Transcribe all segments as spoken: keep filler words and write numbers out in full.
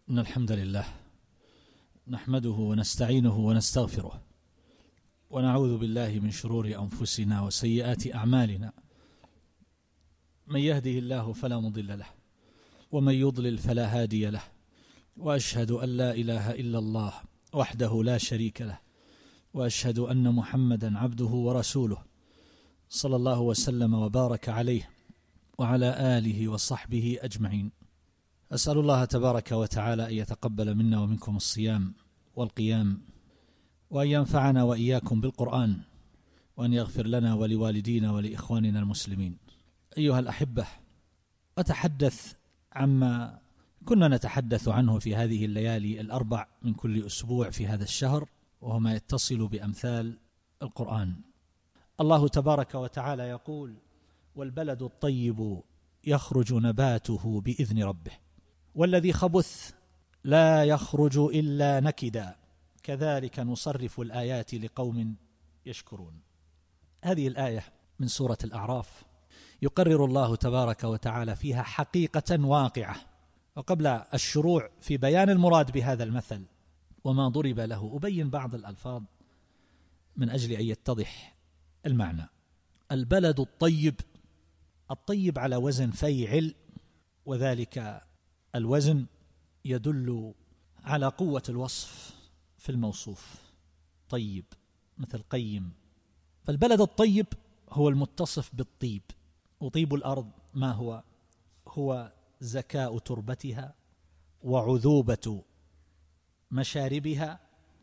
إن الحمد لله نحمده ونستعينه ونستغفره ونعوذ بالله من شرور أنفسنا وسيئات أعمالنا. من يهده الله فلا مضل له ومن يضلل فلا هادي له، وأشهد أن لا إله إلا الله وحده لا شريك له، وأشهد أن محمدا عبده ورسوله صلى الله وسلم وبارك عليه وعلى آله وصحبه أجمعين. أسأل الله تبارك وتعالى أن يتقبل منا ومنكم الصيام والقيام، وأن ينفعنا وإياكم بالقرآن، وأن يغفر لنا ولوالدينا ولإخواننا المسلمين. أيها الأحبة، أتحدث عما كنا نتحدث عنه في هذه الليالي الأربع من كل أسبوع في هذا الشهر، وهو ما يتصل بأمثال القرآن. الله تبارك وتعالى يقول: والبلد الطيب يخرج نباته بإذن ربه والذي خبث لا يخرج إلا نكدا كذلك نصرف الآيات لقوم يشكرون. هذه الآية من سورة الأعراف يقرر الله تبارك وتعالى فيها حقيقة واقعة. وقبل الشروع في بيان المراد بهذا المثل وما ضرب له أبين بعض الألفاظ من أجل أن يتضح المعنى. البلد الطيب، الطيب على وزن فيعل، وذلك الوزن يدل على قوة الوصف في الموصوف. طيب مثل قيم. فالبلد الطيب هو المتصف بالطيب. وطيب الأرض ما هو؟ هو زكاء تربتها وعذوبة مشاربها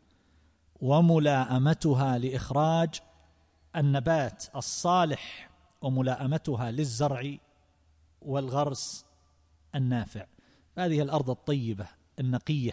وملائمتها لإخراج النبات الصالح وملائمتها للزرع والغرس النافع. هذه الأرض الطيبة النقية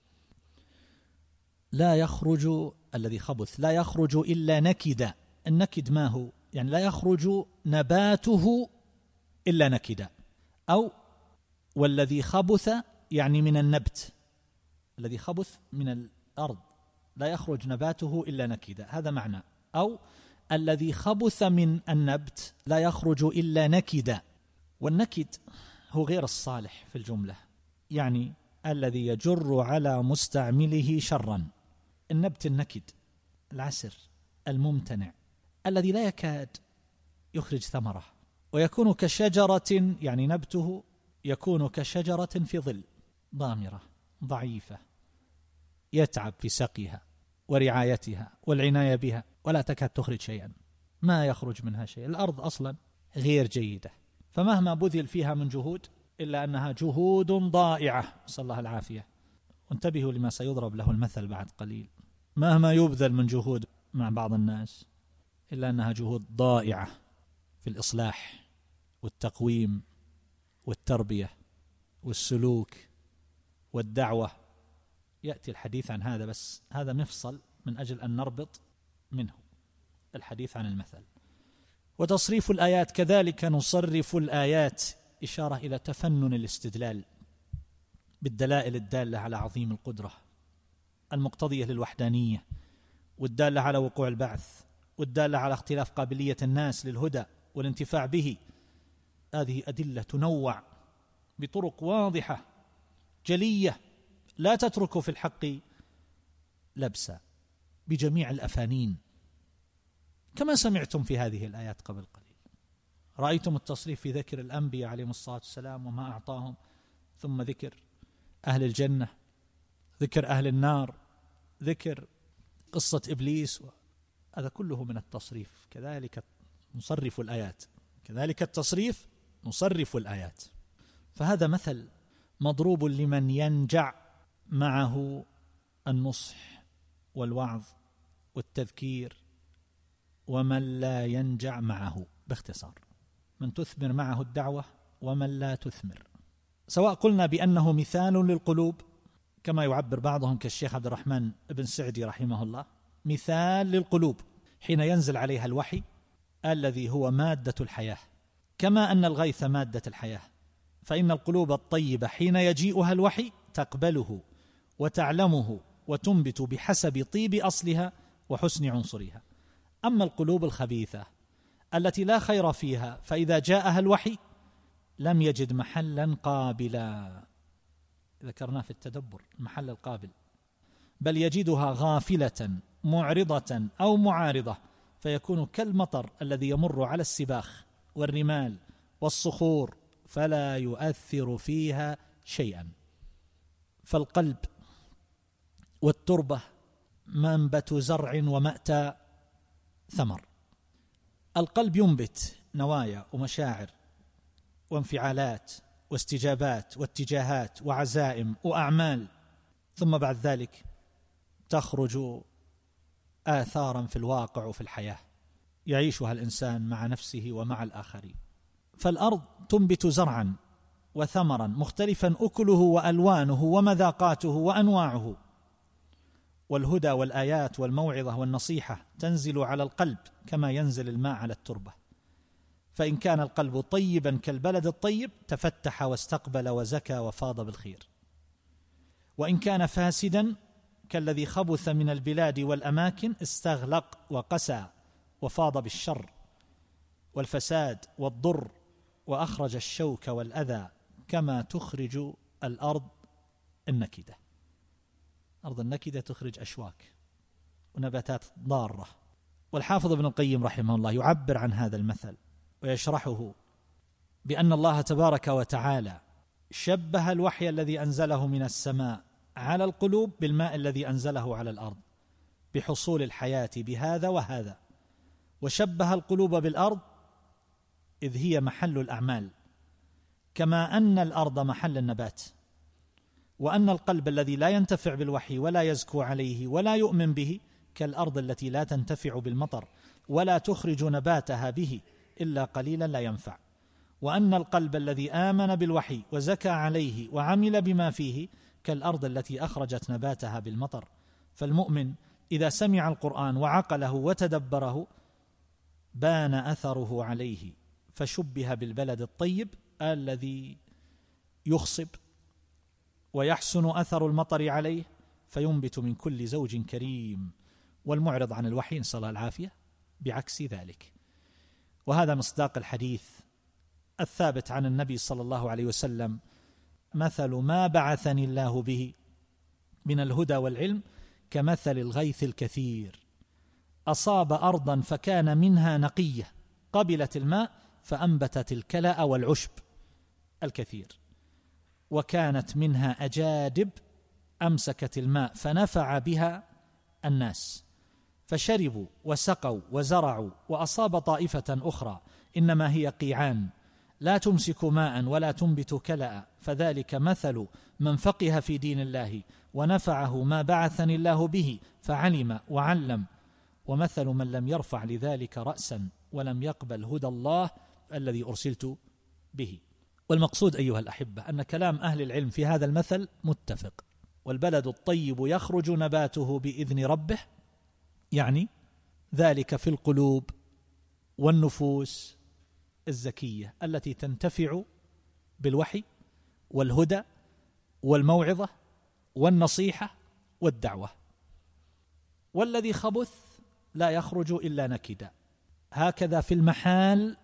لا يخرج الذي خبث لا يخرج إلا نكدا. النكد ما هو؟ يعني لا يخرج نباته إلا نكدا، أو والذي خبث يعني من النبت، الذي خبث من الأرض لا يخرج نباته إلا نكدا، هذا معنى. أو الذي خبث من النبت لا يخرج إلا نكدا. والنكد هو غير الصالح في الجملة، يعني الذي يجر على مستعمله شرا. النبت النكد العسر الممتنع الذي لا يكاد يخرج ثمرة، ويكون كشجرة، يعني نبته يكون كشجرة في ظل ضامرة ضعيفة يتعب في سقيها ورعايتها والعناية بها ولا تكاد تخرج شيئا، ما يخرج منها شيء. الأرض أصلا غير جيدة، فمهما بذل فيها من جهود إلا أنها جهود ضائعة، صلى الله العافية. وانتبهوا لما سيضرب له المثل بعد قليل. مهما يبذل من جهود مع بعض الناس إلا أنها جهود ضائعة في الإصلاح والتقويم والتربية والسلوك والدعوة. يأتي الحديث عن هذا، بس هذا مفصل من أجل أن نربط منه الحديث عن المثل. وتصريف الآيات كذلك نصرف الآيات، إشارة إلى تفنن الاستدلال بالدلائل الدالة على عظيم القدرة المقتضية للوحدانية، والدالة على وقوع البعث، والدالة على اختلاف قابلية الناس للهدى والانتفاع به. هذه أدلة تنوع بطرق واضحة جلية لا تترك في الحق لبسا بجميع الأفانين، كما سمعتم في هذه الآيات قبل قليل. رأيتم التصريف في ذكر الأنبياء عليهم الصلاة والسلام وما أعطاهم، ثم ذكر أهل الجنة، ذكر أهل النار، ذكر قصة إبليس، هذا كله من التصريف. كذلك نصرف الآيات، كذلك التصريف نصرف الآيات. فهذا مثل مضروب لمن ينجع معه النصح والوعظ والتذكير، ومن لا ينجع معه، باختصار من تثمر معه الدعوة ومن لا تثمر. سواء قلنا بأنه مثال للقلوب كما يعبر بعضهم كالشيخ عبد الرحمن بن سعدي رحمه الله، مثال للقلوب حين ينزل عليها الوحي الذي هو مادة الحياة، كما أن الغيث مادة الحياة، فإن القلوب الطيبة حين يجيئها الوحي تقبله وتعلمه وتنبت بحسب طيب أصلها وحسن عنصرها. أما القلوب الخبيثة التي لا خير فيها فإذا جاءها الوحي لم يجد محلا قابلا ذكرناه في التدبر المحل القابل، بل يجدها غافلة معرضة أو معارضة، فيكون كالمطر الذي يمر على السباخ والرمال والصخور فلا يؤثر فيها شيئا. فالقلب والتربة منبت زرع ومأتى ثمر. القلب ينبت نوايا ومشاعر وانفعالات واستجابات واتجاهات وعزائم وأعمال، ثم بعد ذلك تخرج آثارا في الواقع وفي الحياة يعيشها الإنسان مع نفسه ومع الآخرين. فالأرض تنبت زرعا وثمرا مختلفا أكله وألوانه ومذاقاته وأنواعه، والهدى والآيات والموعظة والنصيحة تنزل على القلب كما ينزل الماء على التربة. فإن كان القلب طيبا كالبلد الطيب تفتح واستقبل وزكى وفاض بالخير، وإن كان فاسدا كالذي خبث من البلاد والأماكن استغلق وقسى وفاض بالشر والفساد والضر، وأخرج الشوك والأذى كما تخرج الأرض النكدة. أرض النكدة تخرج أشواك ونباتات ضارة. والحافظ ابن القيم رحمه الله يعبر عن هذا المثل ويشرحه بأن الله تبارك وتعالى شبه الوحي الذي أنزله من السماء على القلوب بالماء الذي أنزله على الأرض بحصول الحياة بهذا وهذا، وشبه القلوب بالأرض إذ هي محل الأعمال، كما أن الأرض محل النبات، وأن القلب الذي لا ينتفع بالوحي ولا يزكو عليه ولا يؤمن به كالأرض التي لا تنتفع بالمطر ولا تخرج نباتها به إلا قليلا لا ينفع، وأن القلب الذي آمن بالوحي وزكى عليه وعمل بما فيه كالأرض التي أخرجت نباتها بالمطر. فالمؤمن إذا سمع القرآن وعقله وتدبره بان أثره عليه، فشبه بالبلد الطيب الذي يخصب ويحسن أثر المطر عليه فينبت من كل زوج كريم، والمعرض عن الوحي نسأل الله العافية بعكس ذلك. وهذا مصداق الحديث الثابت عن النبي صلى الله عليه وسلم: مثل ما بعثني الله به من الهدى والعلم كمثل الغيث الكثير أصاب أرضا فكان منها نقية قبلت الماء فأنبتت الكلأ والعشب الكثير، وكانت منها أجادب أمسكت الماء فنفع بها الناس فشربوا وسقوا وزرعوا، وأصاب طائفة أخرى إنما هي قيعان لا تمسك ماء ولا تنبت كلأ، فذلك مثل من فقه في دين الله ونفعه ما بعثني الله به فعلم وعلم، ومثل من لم يرفع لذلك رأسا ولم يقبل هدى الله الذي أرسلت به. والمقصود أيها الأحبة أن كلام أهل العلم في هذا المثل متفق. والبلد الطيب يخرج نباته بإذن ربه، يعني ذلك في القلوب والنفوس الزكية التي تنتفع بالوحي والهدى والموعظة والنصيحة والدعوة. والذي خبث لا يخرج إلا نكدا، هكذا في المحال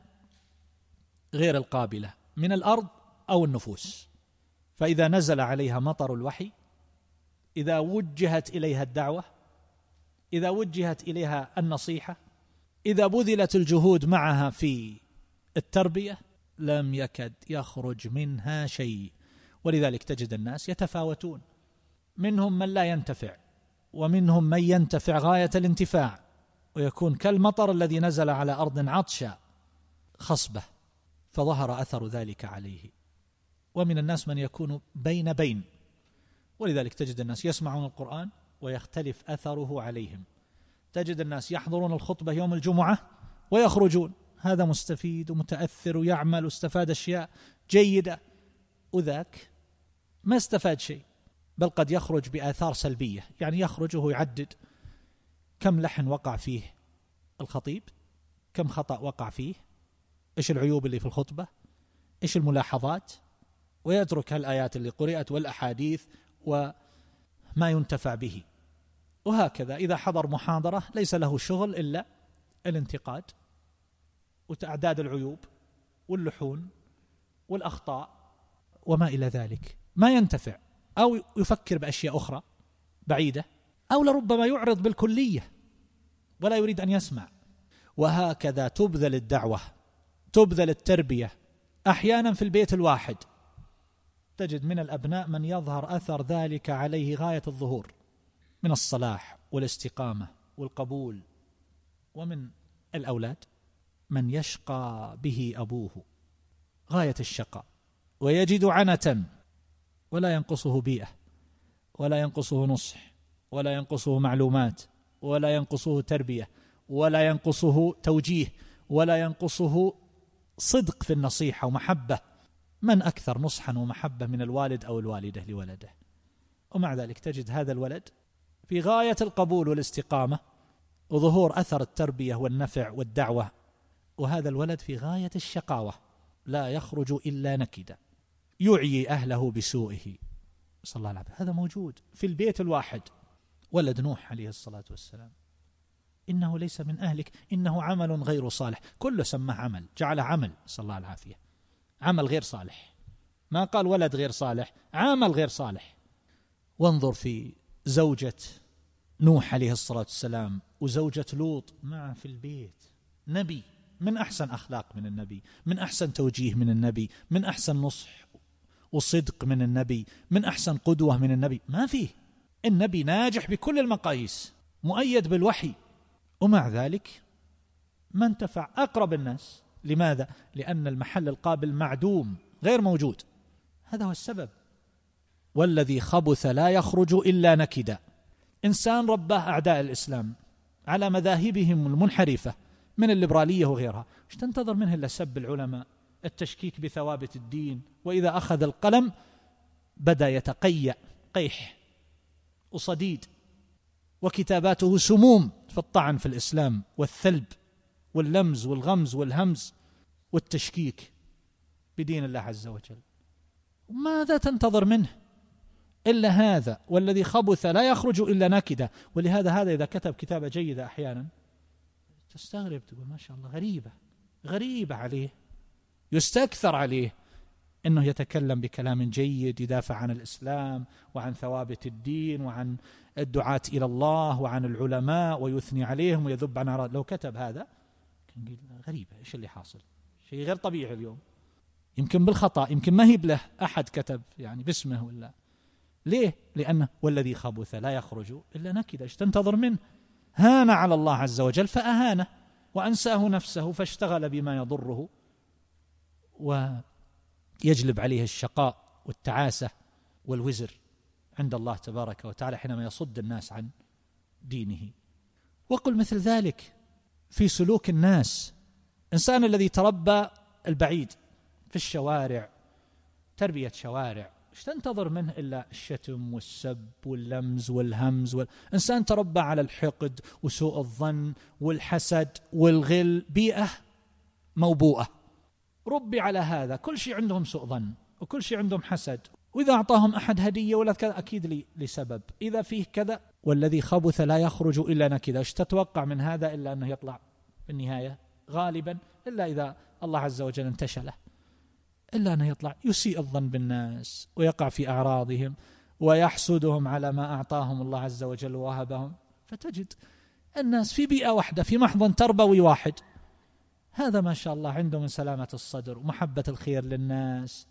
غير القابلة من الأرض أو النفوس. فإذا نزل عليها مطر الوحي، إذا وجهت إليها الدعوة، إذا وجهت إليها النصيحة، إذا بذلت الجهود معها في التربية، لم يكد يخرج منها شيء. ولذلك تجد الناس يتفاوتون، منهم من لا ينتفع ومنهم من ينتفع غاية الانتفاع ويكون كالمطر الذي نزل على أرض عطشة خصبة فظهر أثر ذلك عليه. ومن الناس من يكون بين بين، ولذلك تجد الناس يسمعون القرآن ويختلف أثره عليهم، تجد الناس يحضرون الخطبة يوم الجمعة ويخرجون هذا مستفيد ومتأثر ويعمل واستفاد أشياء جيدة، وذاك ما استفاد شيء، بل قد يخرج بآثار سلبية، يعني يخرج وهو يعدد كم لحن وقع فيه الخطيب، كم خطأ وقع فيه، إيش العيوب اللي في الخطبة، إيش الملاحظات، ويترك هالآيات اللي قرأت والأحاديث وما ينتفع به. وهكذا إذا حضر محاضرة ليس له شغل إلا الانتقاد وتعداد العيوب واللحون والأخطاء وما إلى ذلك، ما ينتفع أو يفكر بأشياء أخرى بعيدة، أو لربما يعرض بالكلية ولا يريد أن يسمع. وهكذا تبذل الدعوة، تبذل التربية. أحيانا في البيت الواحد تجد من الأبناء من يظهر أثر ذلك عليه غاية الظهور من الصلاح والاستقامة والقبول، ومن الأولاد من يشقى به أبوه غاية الشقاء ويجد عنة ولا ينقصه بيئة ولا ينقصه نصح ولا ينقصه معلومات ولا ينقصه تربية ولا ينقصه توجيه ولا ينقصه صدق في النصيحة ومحبة. من أكثر نصحا ومحبة من الوالد أو الوالدة لولده؟ ومع ذلك تجد هذا الولد في غاية القبول والاستقامة وظهور أثر التربية والنفع والدعوة، وهذا الولد في غاية الشقاوة لا يخرج إلا نكدا يعيي أهله بسوئه، صلى الله عليه وسلم. هذا موجود في البيت الواحد. ولد نوح عليه الصلاة والسلام إنه ليس من أهلك إنه عمل غير صالح، كله سماه عمل، جعله عمل، صلى الله العافية، عمل غير صالح، ما قال ولد غير صالح، عمل غير صالح. وانظر في زوجة نوح عليه الصلاة والسلام وزوجة لوط معه في البيت، نبي من أحسن أخلاق من النبي، من أحسن توجيه من النبي، من أحسن نصح وصدق من النبي، من أحسن قدوة من النبي، ما فيه. النبي ناجح بكل المقاييس، مؤيد بالوحي، ومع ذلك ما انتفع أقرب الناس. لماذا؟ لأن المحل القابل معدوم غير موجود، هذا هو السبب. والذي خبث لا يخرج إلا نكدا. إنسان رباه أعداء الإسلام على مذاهبهم المنحرفة من الليبرالية وغيرها، ايش تنتظر منه إلا سب العلماء، التشكيك بثوابت الدين، وإذا أخذ القلم بدأ يتقيأ قيح وصديد، وكتاباته سموم في الطعن في الإسلام والثلب واللمز والغمز والهمز والتشكيك بدين الله عز وجل. ماذا تنتظر منه إلا هذا؟ والذي خبث لا يخرج إلا نكدا. ولهذا هذا إذا كتب كتابة جيدة أحيانا تستغرب، تقول ما شاء الله غريبة غريبة عليه، يستكثر عليه أنه يتكلم بكلام جيد يدافع عن الإسلام وعن ثوابت الدين وعن الدعاة إلى الله وعن العلماء ويثني عليهم ويذب عن أعراض. لو كتب هذا كان يقول غريبة، إيش اللي حاصل؟ شيء غير طبيعي اليوم، يمكن بالخطأ، يمكن ما هي بله أحد كتب يعني باسمه ولا. ليه؟ لأنه والذي خبث لا يخرج إلا نكدا. إيش تنتظر منه؟ هان على الله عز وجل فأهانه وأنساه نفسه فاشتغل بما يضره ويجلب عليه الشقاء والتعاسة والوزر عند الله تبارك وتعالى حينما يصد الناس عن دينه. وقل مثل ذلك في سلوك الناس. إنسان الذي تربى البعيد في الشوارع، تربية شوارع، ايش تنتظر منه إلا الشتم والسب واللمز والهمز وال... إنسان تربى على الحقد وسوء الظن والحسد والغل، بيئة موبوءة، ربي على هذا، كل شيء عندهم سوء ظن وكل شيء عندهم حسد، وإذا أعطاهم أحد هدية ولا كذا أكيد لي لسبب، إذا فيه كذا. والذي خبث لا يخرج إلا نكدا. ايش تتوقع من هذا إلا أنه يطلع في النهاية غالبا، إلا إذا الله عز وجل انتشله، إلا أنه يطلع يسيء الظن بالناس ويقع في أعراضهم ويحسدهم على ما أعطاهم الله عز وجل ووهبهم. فتجد الناس في بيئة واحدة في محضن تربوي واحد، هذا ما شاء الله عنده من سلامة الصدر ومحبة الخير للناس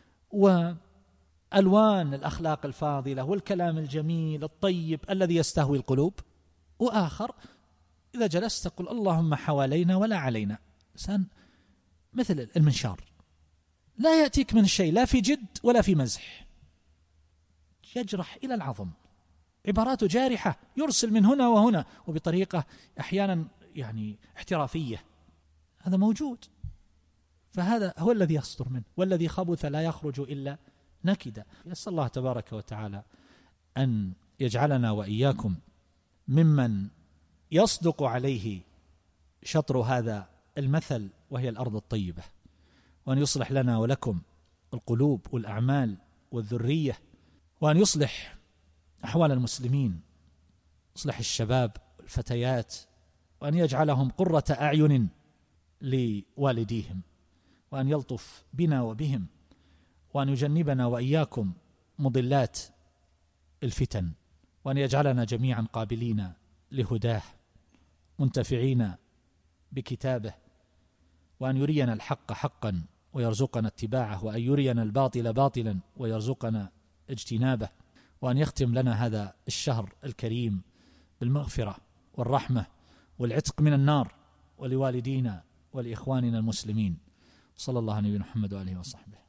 وألوان الأخلاق الفاضلة والكلام الجميل الطيب الذي يستهوي القلوب. وآخر إذا جلست تقول اللهم حوالينا ولا علينا، إنسان مثل المنشار لا يأتيك من شيء لا في جد ولا في مزح، يجرح إلى العظم، عباراته جارحة، يرسل من هنا وهنا وبطريقة أحيانا يعني احترافية، هذا موجود. فهذا هو الذي يصدر منه. والذي خبث لا يخرج إلا نكدا. يسأل الله تبارك وتعالى أن يجعلنا وإياكم ممن يصدق عليه شطر هذا المثل وهي الأرض الطيبة، وأن يصلح لنا ولكم القلوب والأعمال والذرية، وأن يصلح أحوال المسلمين، يصلح الشباب والفتيات، وأن يجعلهم قرة أعين لوالديهم، وأن يلطف بنا وبهم، وأن يجنبنا وإياكم مضلات الفتن، وأن يجعلنا جميعا قابلين لهداه منتفعين بكتابه، وأن يرينا الحق حقا ويرزقنا اتباعه، وأن يرينا الباطل باطلا ويرزقنا اجتنابه، وأن يختم لنا هذا الشهر الكريم بالمغفرة والرحمة والعتق من النار، ولوالدينا ولإخواننا المسلمين. صلى الله عليه محمد وآله وصحبه.